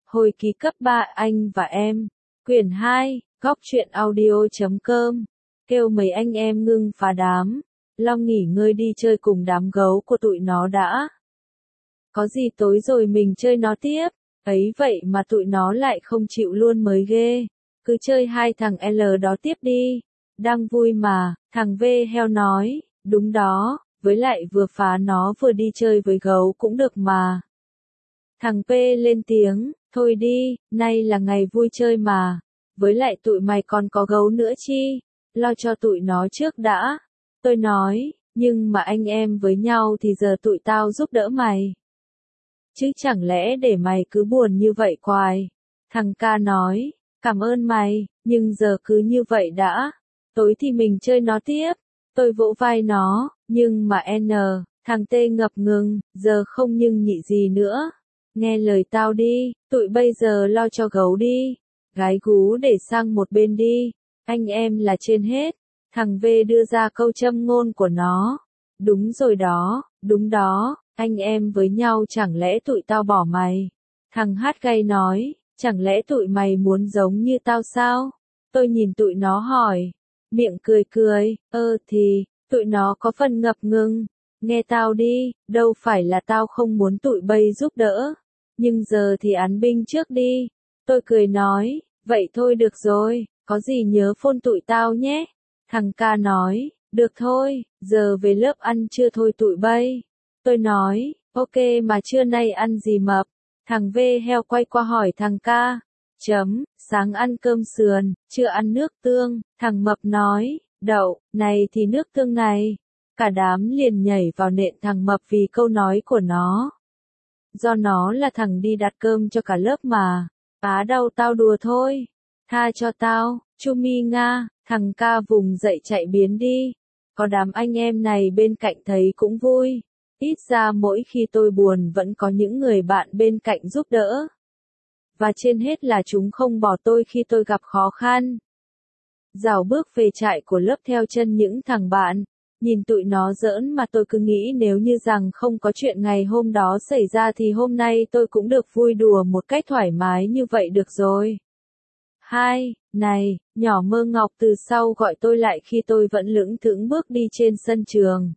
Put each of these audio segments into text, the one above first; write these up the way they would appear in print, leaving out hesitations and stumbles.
Hồi ký cấp 3 anh và em. Quyển 2, Góc truyện audio.com. Kêu mấy anh em ngưng phá đám. Long nghỉ ngơi đi chơi cùng đám gấu của tụi nó đã. Có gì tối rồi mình chơi nó tiếp. Ấy vậy mà tụi nó lại không chịu luôn mới ghê. Cứ chơi hai thằng L đó tiếp đi. Đang vui mà, thằng V heo nói. Đúng đó, với lại vừa phá nó vừa đi chơi với gấu cũng được mà. Thằng P lên tiếng, thôi đi, nay là ngày vui chơi mà. Với lại tụi mày còn có gấu nữa chi, lo cho tụi nó trước đã. Tôi nói, nhưng mà anh em với nhau thì giờ tụi tao giúp đỡ mày. Chứ chẳng lẽ để mày cứ buồn như vậy hoài. Thằng K nói, cảm ơn mày, nhưng giờ cứ như vậy đã. Tối thì mình chơi nó tiếp. Tôi vỗ vai nó, nhưng mà thằng T ngập ngừng, giờ không nhưng nhị gì nữa. Nghe lời tao đi, tụi bây giờ lo cho gấu đi. Gái gú để sang một bên đi, anh em là trên hết. Thằng V đưa ra câu châm ngôn của nó. Đúng rồi đó, đúng đó, anh em với nhau chẳng lẽ tụi tao bỏ mày. Thằng H gay nói, chẳng lẽ tụi mày muốn giống như tao sao? Tôi nhìn tụi nó hỏi, miệng cười cười, thì, tụi nó có phần ngập ngừng. Nghe tao đi, đâu phải là tao không muốn tụi bây giúp đỡ. Nhưng giờ thì án binh trước đi. Tôi cười nói, vậy thôi được rồi, có gì nhớ phone tụi tao nhé. Thằng K nói, được thôi, giờ về lớp ăn trưa thôi tụi bay. Tôi nói, ok mà trưa nay ăn gì mập? Thằng V heo quay qua hỏi thằng K. Sáng ăn cơm sườn, trưa ăn nước tương. Thằng mập nói, đậu, này thì nước tương này. Cả đám liền nhảy vào nện thằng mập vì câu nói của nó. Do nó là thằng đi đặt cơm cho cả lớp mà. Đâu tao đùa thôi. Tha cho tao, Chumi Nga. Thằng K vùng dậy chạy biến đi. Có đám anh em này bên cạnh thấy cũng vui. Ít ra mỗi khi tôi buồn vẫn có những người bạn bên cạnh giúp đỡ. Và trên hết là chúng không bỏ tôi khi tôi gặp khó khăn. Dạo bước về trại của lớp theo chân những thằng bạn. Nhìn tụi nó giỡn mà tôi cứ nghĩ nếu như rằng không có chuyện ngày hôm đó xảy ra thì hôm nay tôi cũng được vui đùa một cách thoải mái như vậy được rồi. Này, nhỏ Mơ Ngọc từ sau gọi tôi lại khi tôi vẫn lững thững bước đi trên sân trường.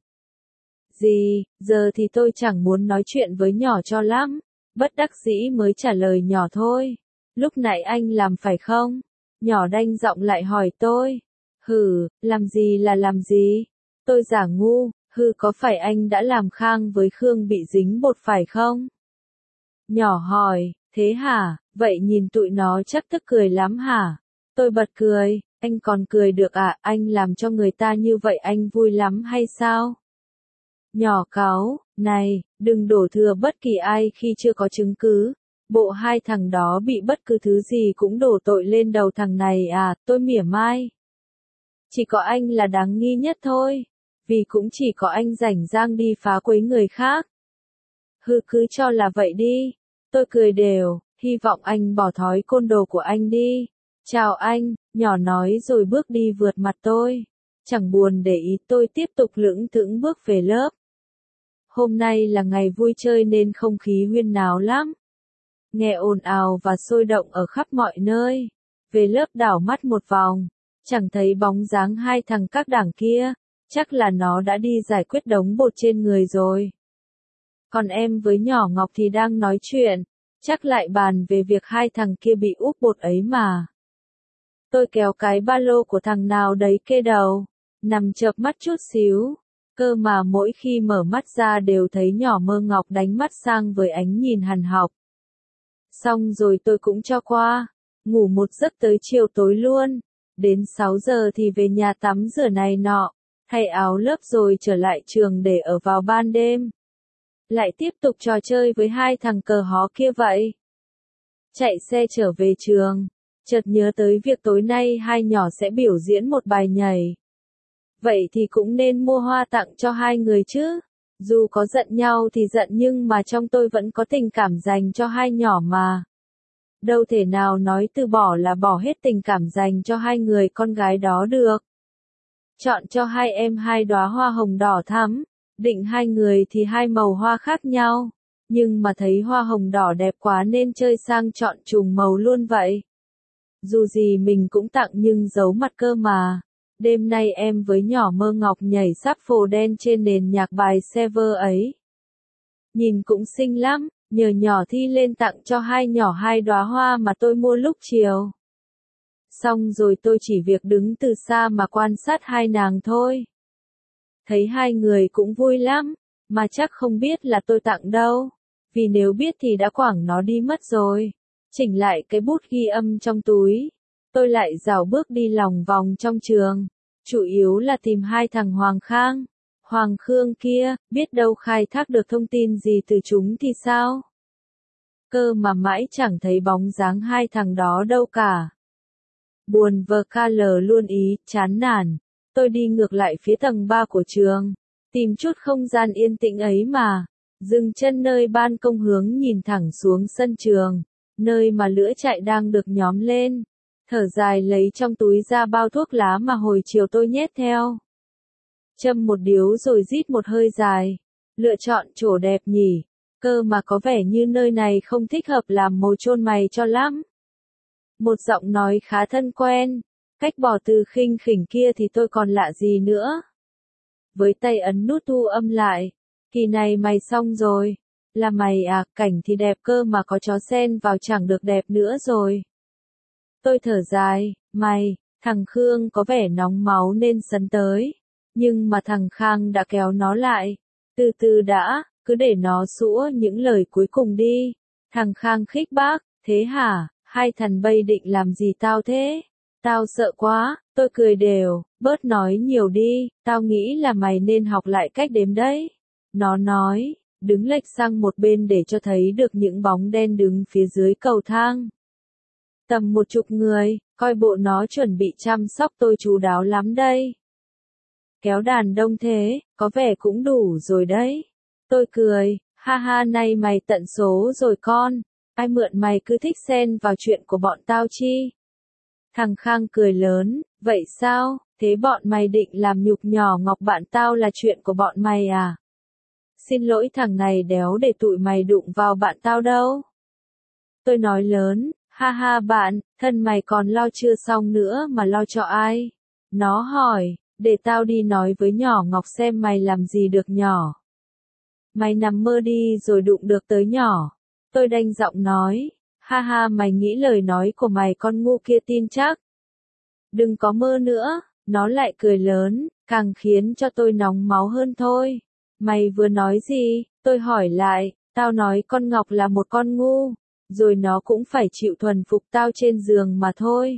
Gì, giờ thì tôi chẳng muốn nói chuyện với nhỏ cho lắm. Bất đắc dĩ mới trả lời nhỏ thôi. Lúc nãy anh làm phải không? Nhỏ đanh giọng lại hỏi tôi. Làm gì là làm gì? Tôi giả ngu, có phải anh đã làm Khang với Khương bị dính bột phải không? Nhỏ hỏi, thế hả, vậy nhìn tụi nó chắc tức cười lắm hả? Tôi bật cười, anh còn cười được à, anh làm cho người ta như vậy anh vui lắm hay sao? Nhỏ cáu, này, đừng đổ thừa bất kỳ ai khi chưa có chứng cứ. Bộ hai thằng đó bị bất cứ thứ gì cũng đổ tội lên đầu thằng này à, tôi mỉa mai. Chỉ có anh là đáng nghi nhất thôi. Vì cũng chỉ có anh rảnh rang đi phá quấy người khác. Cứ cho là vậy đi. Tôi cười đều, hy vọng anh bỏ thói côn đồ của anh đi. Chào anh, nhỏ nói rồi bước đi vượt mặt tôi. Chẳng buồn để ý tôi tiếp tục lững thững bước về lớp. Hôm nay là ngày vui chơi nên không khí huyên náo lắm. Nghe ồn ào và sôi động ở khắp mọi nơi. Về lớp đảo mắt một vòng, chẳng thấy bóng dáng hai thằng các đảng kia. Chắc là nó đã đi giải quyết đống bột trên người rồi. Còn em với nhỏ Ngọc thì đang nói chuyện, chắc lại bàn về việc hai thằng kia bị úp bột ấy mà. Tôi kéo cái ba lô của thằng nào đấy kê đầu, nằm chợp mắt chút xíu, cơ mà mỗi khi mở mắt ra đều thấy nhỏ Mơ Ngọc đánh mắt sang với ánh nhìn hằn học. Xong rồi tôi cũng cho qua, ngủ một giấc tới chiều tối luôn, đến 6 giờ thì về nhà tắm rửa này nọ. Thay áo lớp rồi trở lại trường để ở vào ban đêm. Lại tiếp tục trò chơi với hai thằng cờ hó kia vậy. Chạy xe trở về trường, chợt nhớ tới việc tối nay hai nhỏ sẽ biểu diễn một bài nhảy. Vậy thì cũng nên mua hoa tặng cho hai người chứ. Dù có giận nhau thì giận nhưng mà trong tôi vẫn có tình cảm dành cho hai nhỏ mà. Đâu thể nào nói từ bỏ là bỏ hết tình cảm dành cho hai người con gái đó được. Chọn cho hai em hai đóa hoa hồng đỏ thắm, định hai người thì hai màu hoa khác nhau. Nhưng mà thấy hoa hồng đỏ đẹp quá nên chơi sang chọn trùng màu luôn vậy. Dù gì mình cũng tặng nhưng giấu mặt cơ mà. Đêm nay em với nhỏ Mơ Ngọc nhảy sắp phồ đen trên nền nhạc bài Sever ấy. Nhìn cũng xinh lắm, nhờ nhỏ Thi lên tặng cho hai nhỏ hai đóa hoa mà tôi mua lúc chiều. Xong rồi tôi chỉ việc đứng từ xa mà quan sát hai nàng thôi. Thấy hai người cũng vui lắm, mà chắc không biết là tôi tặng đâu. Vì nếu biết thì đã quẳng nó đi mất rồi. Chỉnh lại cái bút ghi âm trong túi. Tôi lại rảo bước đi lòng vòng trong trường. Chủ yếu là tìm hai thằng Hoàng Khang, Hoàng Khương kia, biết đâu khai thác được thông tin gì từ chúng thì sao? Cơ mà mãi chẳng thấy bóng dáng hai thằng đó đâu cả. Buồn vờ ca lờ luôn ý, chán nản. Tôi đi ngược lại phía tầng 3 của trường. Tìm chút không gian yên tĩnh ấy mà. Dừng chân nơi ban công hướng nhìn thẳng xuống sân trường. Nơi mà lửa chạy đang được nhóm lên. Thở dài lấy trong túi ra bao thuốc lá mà hồi chiều tôi nhét theo. Châm một điếu rồi rít một hơi dài. Lựa chọn chỗ đẹp nhỉ. Cơ mà có vẻ như nơi này không thích hợp làm mồ chôn mày cho lắm. Một giọng nói khá thân quen. Cách bỏ từ khinh khỉnh kia thì tôi còn lạ gì nữa. Với tay ấn nút thu âm lại. Kỳ này mày xong rồi. Là mày à, cảnh thì đẹp cơ mà có chó sen vào chẳng được đẹp nữa rồi. Tôi thở dài, thằng Khương có vẻ nóng máu nên sấn tới. Nhưng mà thằng Khang đã kéo nó lại. Từ từ đã, cứ để nó sủa những lời cuối cùng đi. Thằng Khang khích bác, thế hả, hai thằng bay định làm gì tao thế? Tao sợ quá, tôi cười đều, bớt nói nhiều đi, tao nghĩ là mày nên học lại cách đếm đấy. Nó nói, đứng lệch sang một bên để cho thấy được những bóng đen đứng phía dưới cầu thang. Tầm 10 người, coi bộ nó chuẩn bị chăm sóc tôi chu đáo lắm đây. Kéo đàn đông thế, có vẻ cũng đủ rồi đấy. Tôi cười, ha ha nay mày tận số rồi con, ai mượn mày cứ thích xen vào chuyện của bọn tao chi. Thằng Khang cười lớn, vậy sao, thế bọn mày định làm nhục nhỏ Ngọc bạn tao là chuyện của bọn mày à? Xin lỗi thằng này đéo để tụi mày đụng vào bạn tao đâu. Tôi nói lớn, ha ha bạn, thân mày còn lo chưa xong nữa mà lo cho ai? Nó hỏi, để tao đi nói với nhỏ Ngọc xem mày làm gì được nhỏ. Mày nằm mơ đi rồi đụng được tới nhỏ. Tôi đanh giọng nói, ha ha mày nghĩ lời nói của mày con ngu kia tin chắc. Đừng có mơ nữa, nó lại cười lớn, càng khiến cho tôi nóng máu hơn thôi. Mày vừa nói gì? Tôi hỏi lại, tao nói con Ngọc là một con ngu, rồi nó cũng phải chịu thuần phục tao trên giường mà thôi.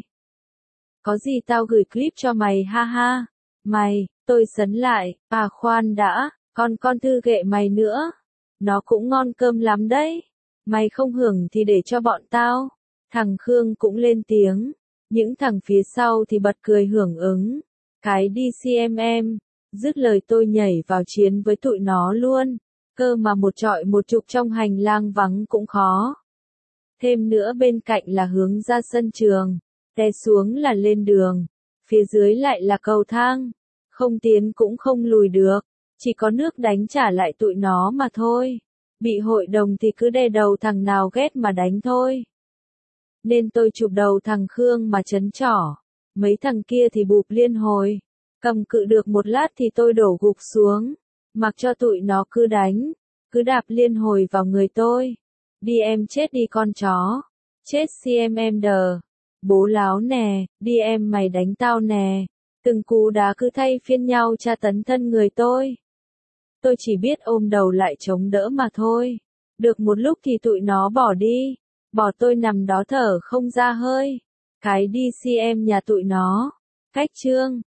Có gì tao gửi clip cho mày ha ha. Mày, tôi sấn lại, à khoan đã, con thư ghệ mày nữa. Nó cũng ngon cơm lắm đấy. Mày không hưởng thì để cho bọn tao. Thằng Khương cũng lên tiếng. Những thằng phía sau thì bật cười hưởng ứng. Cái đi CMM. Dứt lời tôi nhảy vào chiến với tụi nó luôn. Cơ mà một trọi một chục trong hành lang vắng cũng khó. Thêm nữa bên cạnh là hướng ra sân trường. Té xuống là lên đường. Phía dưới lại là cầu thang. Không tiến cũng không lùi được. Chỉ có nước đánh trả lại tụi nó mà thôi. Bị hội đồng thì cứ đè đầu thằng nào ghét mà đánh thôi. Nên tôi chụp đầu thằng Khương mà chấn trỏ. Mấy thằng kia thì bụp liên hồi. Cầm cự được một lát thì tôi đổ gục xuống. Mặc cho tụi nó cứ đánh. Cứ đạp liên hồi vào người tôi. Đi em chết đi con chó. Chết CMM đờ. Bố láo nè, đi em mày đánh tao nè. Từng cú đá cứ thay phiên nhau tra tấn thân người tôi. Tôi chỉ biết ôm đầu lại chống đỡ mà thôi. Được một lúc thì tụi nó bỏ đi. Bỏ tôi nằm đó thở không ra hơi. Cái đi CM nhà tụi nó. Cách chương.